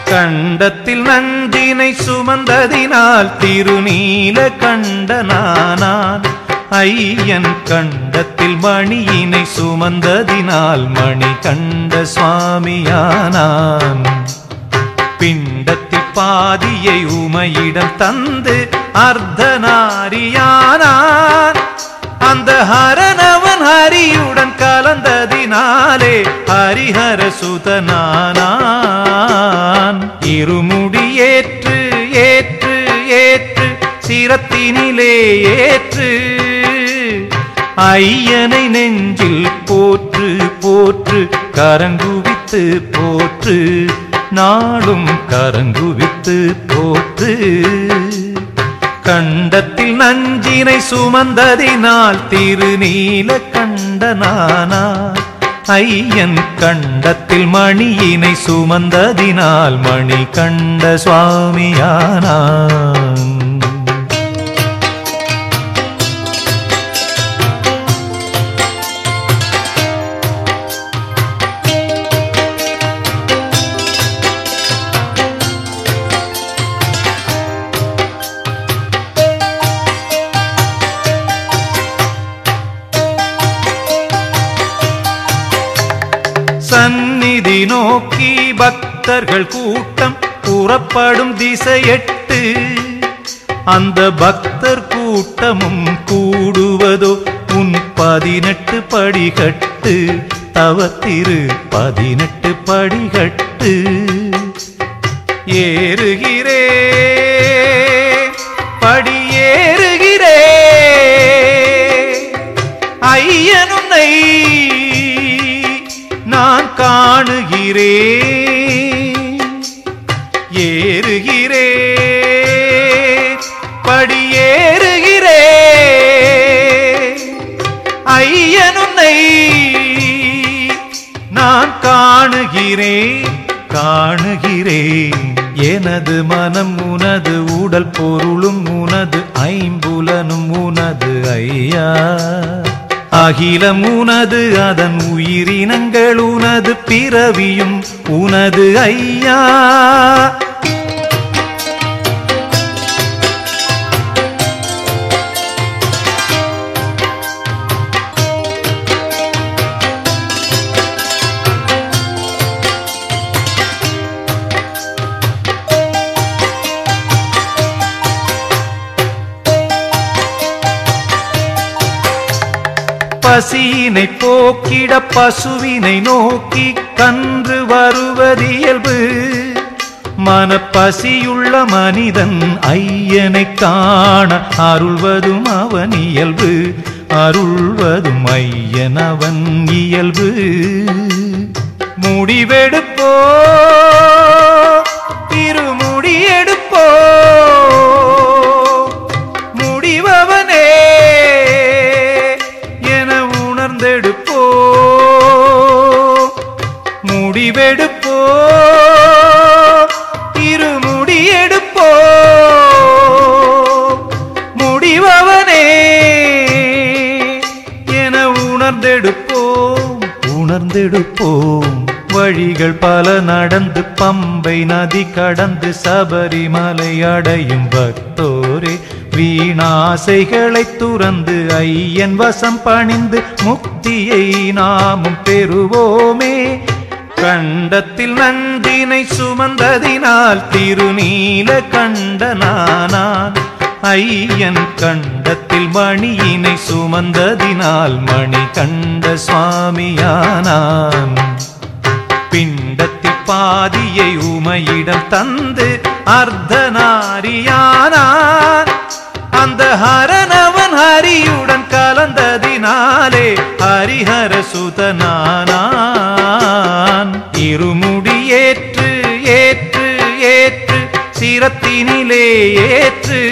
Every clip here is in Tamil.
கண்டத்தில் நஞ்சினை சுமந்ததினால் திருநீல கண்டனானான். ஐயன் கண்டத்தில் மணியினை சுமந்ததினால் மணி கண்ட சுவாமியானான். பிண்டத்தில் பாதியை உமையிடம் தந்து அர்த்தநாரியானான். அந்த ஹரனவன் ஹரியுடன் கலந்ததினாலே ஹரிஹர சுதனானான். இருமுடி ஏற்று ஏற்று ஏற்று சிரத்தினிலே ஏற்று ஐயனை நெஞ்சில் போற்று போற்று கரங்குவித்து போற்று நாளும் கரங்குவித்து போற்று. கண்டத்தில் நஞ்சினை சுமந்ததினால் திருநீல கண்டனானான். ஐயன் கண்டத்தில் மணியினை சுமந்ததினால் மணி கண்ட சுவாமியானான். சந்நிதி நோக்கி பக்தர்கள் கூட்டம் புறப்படும் திசையெட்டு. அந்த பக்தர் கூட்டமும் கூடுவதோ உன் 18 படிகட்டு. தவத்திரு 18 படிகட்டு. ஏறுகிறே படியேறுகிறே ஐயனுன்னை நான் காணுகிறே. ஏறுகிறே படியேறுகிறே ஐயனுன்னை நான் காணுகிறே காணுகிறே. எனது மனம் உனது உடல் பொருளும் உனது ஐம்புலனும் உனது ஐயா. அகிலம் உனது அதன் உயிரினங்கள் உனது பிறவியும் உனது ஐயா. பசியினை போக்கிட பசுவினை நோக்கி கன்று வருவதியல்பு. மனப்பசியுள்ள மனிதன் ஐயனை காண அருள்வதும் அவன் இயல்பு. அருள்வதும் ஐயன் அவன் இயல்பு. முடிவெடுப்போ திருமுடி எடுப்போ முடிவவனே எடுப்போ முடிவெடுப்போ இருமுடி எடுப்போ முடிவவனே என உணர்ந்தெடுப்போம் உணர்ந்தெடுப்போம். வழிகள் பல நடந்து பம்பை நதி கடந்து சபரிமலை அடையும் பக்தோரே. வீணாசைகளை துறந்து ஐயன் வசம் பணிந்து முக்தியை நாமும் பெறுவோமே. கண்டத்தில் நஞ்சினை சுமந்ததினால் திருநீல கண்டனானான். ஐயன் கண்டத்தில் மணியினை சுமந்ததினால் மணி கண்ட சுவாமியானான். பிண்டத்தில் பாதியை உமையிடம் தந்து அர்த்தநாரியானான். அந்த ஹரனவன் ஹரியுடன் கலந்ததினாலே ஹரிஹர சுதனானான். இருமுடி ஏற்று ஏற்று ஏற்று சிரத்தினிலே ஏற்று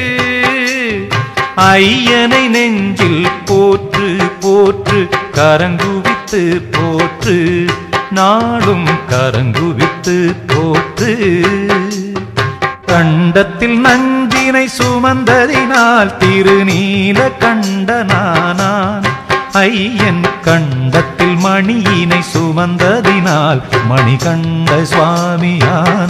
ஐயனை நெஞ்சில் போற்று போற்று கரங்குவித்து போற்று நாளும் கரங்குவித்து போற்று. கண்டத்தில் நஞ்சினை சுமந்ததினால் திருநீல கண்டனானான். ஐயன் கண்டத்தில் மணியினை சுமந்ததினால் மணிகண்ட சுவாமியானான்.